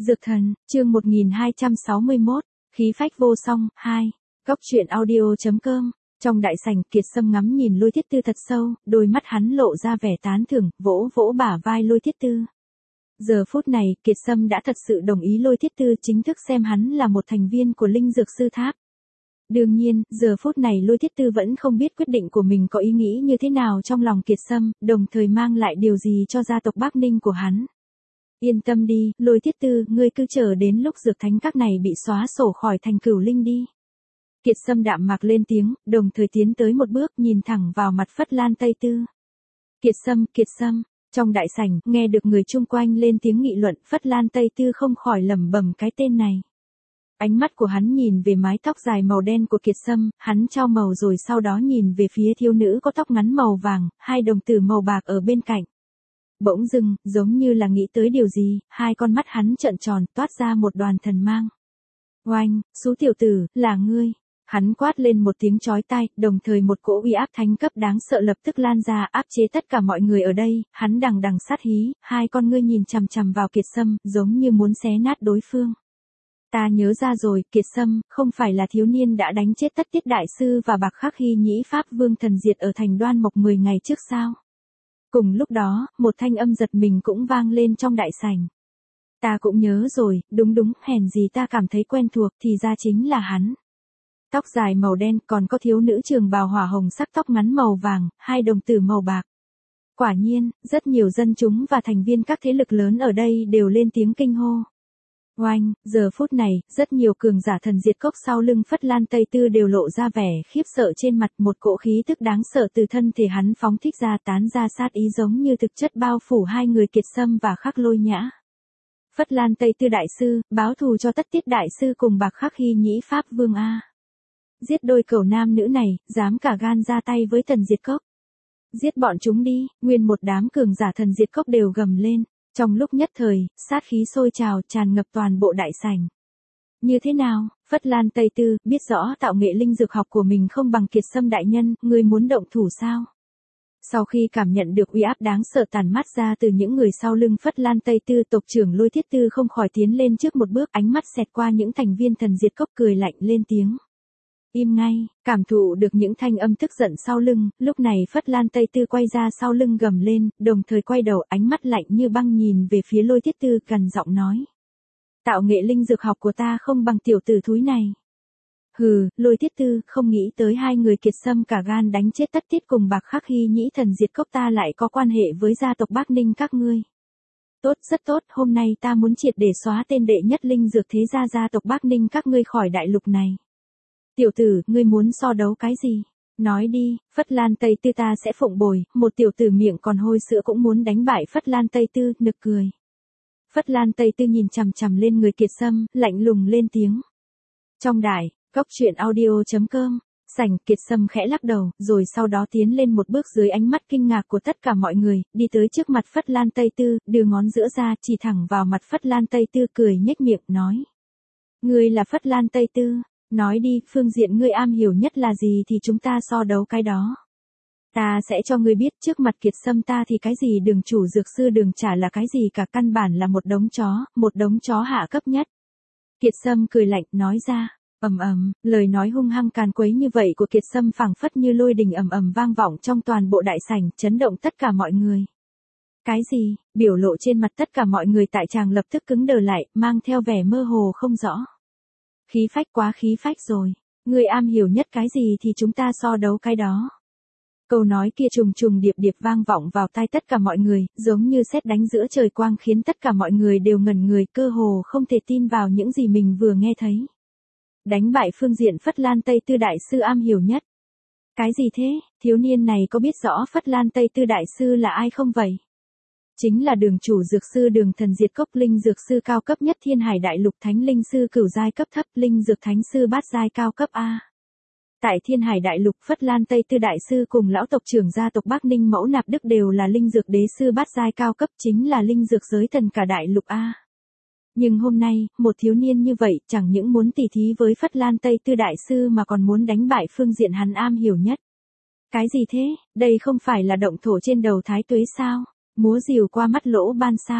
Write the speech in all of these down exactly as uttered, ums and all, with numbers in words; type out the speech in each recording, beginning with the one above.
Dược thần, chương một nghìn hai trăm sáu mươi mốt, khí phách vô song, hai. Góc truyện audio chấm com. Trong đại sảnh, Kiệt Sâm ngắm nhìn Lôi Thiết Tư thật sâu, đôi mắt hắn lộ ra vẻ tán thưởng, vỗ vỗ bả vai Lôi Thiết Tư. Giờ phút này, Kiệt Sâm đã thật sự đồng ý Lôi Thiết Tư chính thức xem hắn là một thành viên của Linh Dược Sư Tháp. Đương nhiên, giờ phút này Lôi Thiết Tư vẫn không biết quyết định của mình có ý nghĩ như thế nào trong lòng Kiệt Sâm, đồng thời mang lại điều gì cho gia tộc Bắc Ninh của hắn. Yên tâm đi, Lôi Thiết Tư, ngươi cứ chờ đến lúc dược thánh các này bị xóa sổ khỏi thành Cửu Linh đi. Kiệt Sâm đạm mạc lên tiếng, đồng thời tiến tới một bước nhìn thẳng vào mặt Phất Lan Tây Tư. Kiệt Sâm, Kiệt Sâm, trong đại sảnh, nghe được người chung quanh lên tiếng nghị luận, Phất Lan Tây Tư không khỏi lẩm bẩm cái tên này. Ánh mắt của hắn nhìn về mái tóc dài màu đen của Kiệt Sâm, hắn trao màu rồi sau đó nhìn về phía thiếu nữ có tóc ngắn màu vàng, hai đồng tử màu bạc ở bên cạnh. Bỗng dưng, giống như là nghĩ tới điều gì, hai con mắt hắn trợn tròn, toát ra một đoàn thần mang. Oanh, Sú tiểu tử, là ngươi. Hắn quát lên một tiếng chói tai, đồng thời một cỗ uy áp thánh cấp đáng sợ lập tức lan ra, áp chế tất cả mọi người ở đây, hắn đằng đằng sát hí, hai con ngươi nhìn chằm chằm vào Kiệt Sâm, giống như muốn xé nát đối phương. Ta nhớ ra rồi, Kiệt Sâm, không phải là thiếu niên đã đánh chết Tất Tiết Đại Sư và Bạc Khắc Hy Nhĩ Pháp Vương Thần Diệt ở thành Đoan Mộc mười ngày trước sao? Cùng lúc đó, một thanh âm giật mình cũng vang lên trong đại sảnh. Ta cũng nhớ rồi, đúng đúng, hèn gì ta cảm thấy quen thuộc, thì ra chính là hắn. Tóc dài màu đen, còn có thiếu nữ trường bào hỏa hồng sắc tóc ngắn màu vàng, hai đồng tử màu bạc. Quả nhiên, rất nhiều dân chúng và thành viên các thế lực lớn ở đây đều lên tiếng kinh hô. Oanh, giờ phút này, rất nhiều cường giả thần diệt cốc sau lưng Phất Lan Tây Tư đều lộ ra vẻ khiếp sợ trên mặt, một cỗ khí tức đáng sợ từ thân thể hắn phóng thích ra, tán ra sát ý giống như thực chất bao phủ hai người Kiệt Sâm và Khắc Lôi Nhã. Phất Lan Tây Tư Đại Sư, báo thù cho Tất Tiết Đại Sư cùng Bạc Khắc Hy Nhĩ Pháp Vương A. Giết đôi cẩu nam nữ này, dám cả gan ra tay với thần diệt cốc. Giết bọn chúng đi, nguyên một đám cường giả thần diệt cốc đều gầm lên. Trong lúc nhất thời, sát khí sôi trào tràn ngập toàn bộ đại sảnh. Như thế nào, Phất Lan Tây Tư, biết rõ tạo nghệ linh dược học của mình không bằng Kiệt Sâm đại nhân, ngươi muốn động thủ sao? Sau khi cảm nhận được uy áp đáng sợ tàn mát ra từ những người sau lưng Phất Lan Tây Tư, tộc trưởng Lôi Thiết Tư không khỏi tiến lên trước một bước, ánh mắt xẹt qua những thành viên thần diệt cốc cười lạnh lên tiếng. Im ngay, cảm thụ được những thanh âm tức giận sau lưng, lúc này Phất Lan Tây Tư quay ra sau lưng gầm lên, đồng thời quay đầu, ánh mắt lạnh như băng nhìn về phía Lôi Thiết Tư, gần giọng nói. Tạo nghệ linh dược học của ta không bằng tiểu tử thúi này. Hừ, Lôi Thiết Tư, không nghĩ tới hai người Kiệt Sâm cả gan đánh chết Tất Tiết cùng Bạc Khắc Hy Nhĩ thần diệt cốc ta lại có quan hệ với gia tộc Bắc Ninh các ngươi. Tốt, rất tốt, hôm nay ta muốn triệt để xóa tên đệ nhất linh dược thế gia gia tộc Bắc Ninh các ngươi khỏi đại lục này. Tiểu tử, ngươi muốn so đấu cái gì? Nói đi, Phất Lan Tây Tư ta sẽ phụng bồi, một tiểu tử miệng còn hôi sữa cũng muốn đánh bại Phất Lan Tây Tư, nực cười. Phất Lan Tây Tư nhìn chằm chằm lên người Kiệt Sâm, lạnh lùng lên tiếng. Trong đài, góc truyện audio chấm com, sảnh, Kiệt Sâm khẽ lắc đầu, rồi sau đó tiến lên một bước dưới ánh mắt kinh ngạc của tất cả mọi người, đi tới trước mặt Phất Lan Tây Tư, đưa ngón giữa ra, chỉ thẳng vào mặt Phất Lan Tây Tư, cười nhếch miệng, nói. Ngươi là Phất Lan Tây Tư. Nói đi, phương diện ngươi am hiểu nhất là gì thì chúng ta so đấu cái đó. Ta sẽ cho ngươi biết trước mặt Kiệt Sâm ta thì cái gì đường chủ dược sư đường trả là cái gì cả, căn bản là một đống chó, một đống chó hạ cấp nhất. Kiệt Sâm cười lạnh, nói ra, ầm ầm, lời nói hung hăng càn quấy như vậy của Kiệt Sâm phảng phất như lôi đình ầm ầm vang vọng trong toàn bộ đại sảnh, chấn động tất cả mọi người. Cái gì, biểu lộ trên mặt tất cả mọi người tại tràng lập tức cứng đờ lại, mang theo vẻ mơ hồ không rõ. Khí phách, quá khí phách rồi. Ngươi am hiểu nhất cái gì thì chúng ta so đấu cái đó. Câu nói kia trùng trùng điệp điệp vang vọng vào tai tất cả mọi người, giống như sét đánh giữa trời quang khiến tất cả mọi người đều ngẩn người, cơ hồ không thể tin vào những gì mình vừa nghe thấy. Đánh bại phương diện Phất Lan Tây Tư Đại Sư am hiểu nhất. Cái gì thế, thiếu niên này có biết rõ Phất Lan Tây Tư Đại Sư là ai không vậy? Chính là đường chủ dược sư đường thần diệt cốc, linh dược sư cao cấp nhất thiên hải đại lục, thánh linh sư cửu giai cấp thấp, linh dược thánh sư bát giai cao cấp A. Tại thiên hải đại lục, Phất Lan Tây Tư Đại Sư cùng lão tộc trưởng gia tộc Bắc Ninh Mẫu Nạp Đức đều là linh dược đế sư bát giai cao cấp, chính là linh dược giới thần cả đại lục A. Nhưng hôm nay, một thiếu niên như vậy chẳng những muốn tỉ thí với Phất Lan Tây Tư Đại Sư mà còn muốn đánh bại phương diện hắn am hiểu nhất. Cái gì thế, đây không phải là động thổ trên đầu thái tuế sao? Múa rìu qua mắt lỗ ban sao?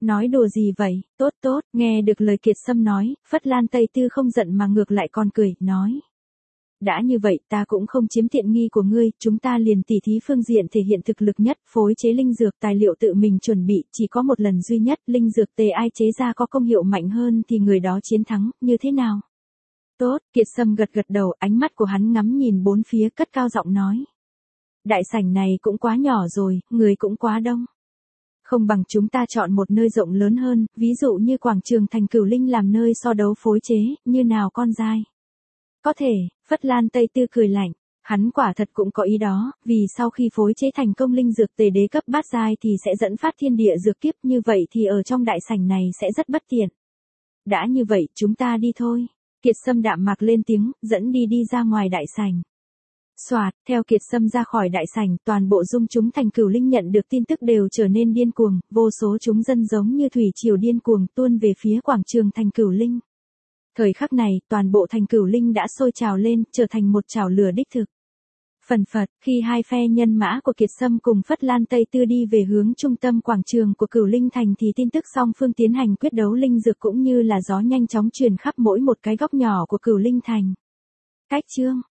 Nói đùa gì vậy, tốt tốt, nghe được lời Kiệt Sâm nói, Phất Lan Tây Tư không giận mà ngược lại còn cười, nói. Đã như vậy ta cũng không chiếm tiện nghi của ngươi, chúng ta liền tỉ thí phương diện thể hiện thực lực nhất, phối chế linh dược tài liệu tự mình chuẩn bị, chỉ có một lần duy nhất, linh dược tề ai chế ra có công hiệu mạnh hơn thì người đó chiến thắng, như thế nào? Tốt, Kiệt Sâm gật gật đầu, ánh mắt của hắn ngắm nhìn bốn phía cất cao giọng nói. Đại sảnh này cũng quá nhỏ rồi, người cũng quá đông. Không bằng chúng ta chọn một nơi rộng lớn hơn, ví dụ như quảng trường thành Cửu Linh làm nơi so đấu phối chế, như nào con dai. Có thể, Phất Lan Tây Tư cười lạnh, hắn quả thật cũng có ý đó, vì sau khi phối chế thành công linh dược tề đế cấp bát giai thì sẽ dẫn phát thiên địa dược kiếp, như vậy thì ở trong đại sảnh này sẽ rất bất tiện. Đã như vậy, chúng ta đi thôi. Kiệt Sâm đạm mạc lên tiếng, dẫn đi đi ra ngoài đại sảnh. Soạt, theo Kiệt Sâm ra khỏi đại sảnh, toàn bộ dung chúng thành Cửu Linh nhận được tin tức đều trở nên điên cuồng, vô số chúng dân giống như thủy triều điên cuồng tuôn về phía quảng trường thành Cửu Linh. Thời khắc này, toàn bộ thành Cửu Linh đã sôi trào lên, trở thành một chảo lửa đích thực. Phần phật, khi hai phe nhân mã của Kiệt Sâm cùng Phất Lan Tây Tư đi về hướng trung tâm quảng trường của Cửu Linh thành thì tin tức song phương tiến hành quyết đấu linh dược cũng như là gió nhanh chóng truyền khắp mỗi một cái góc nhỏ của Cửu Linh thành. Cách chương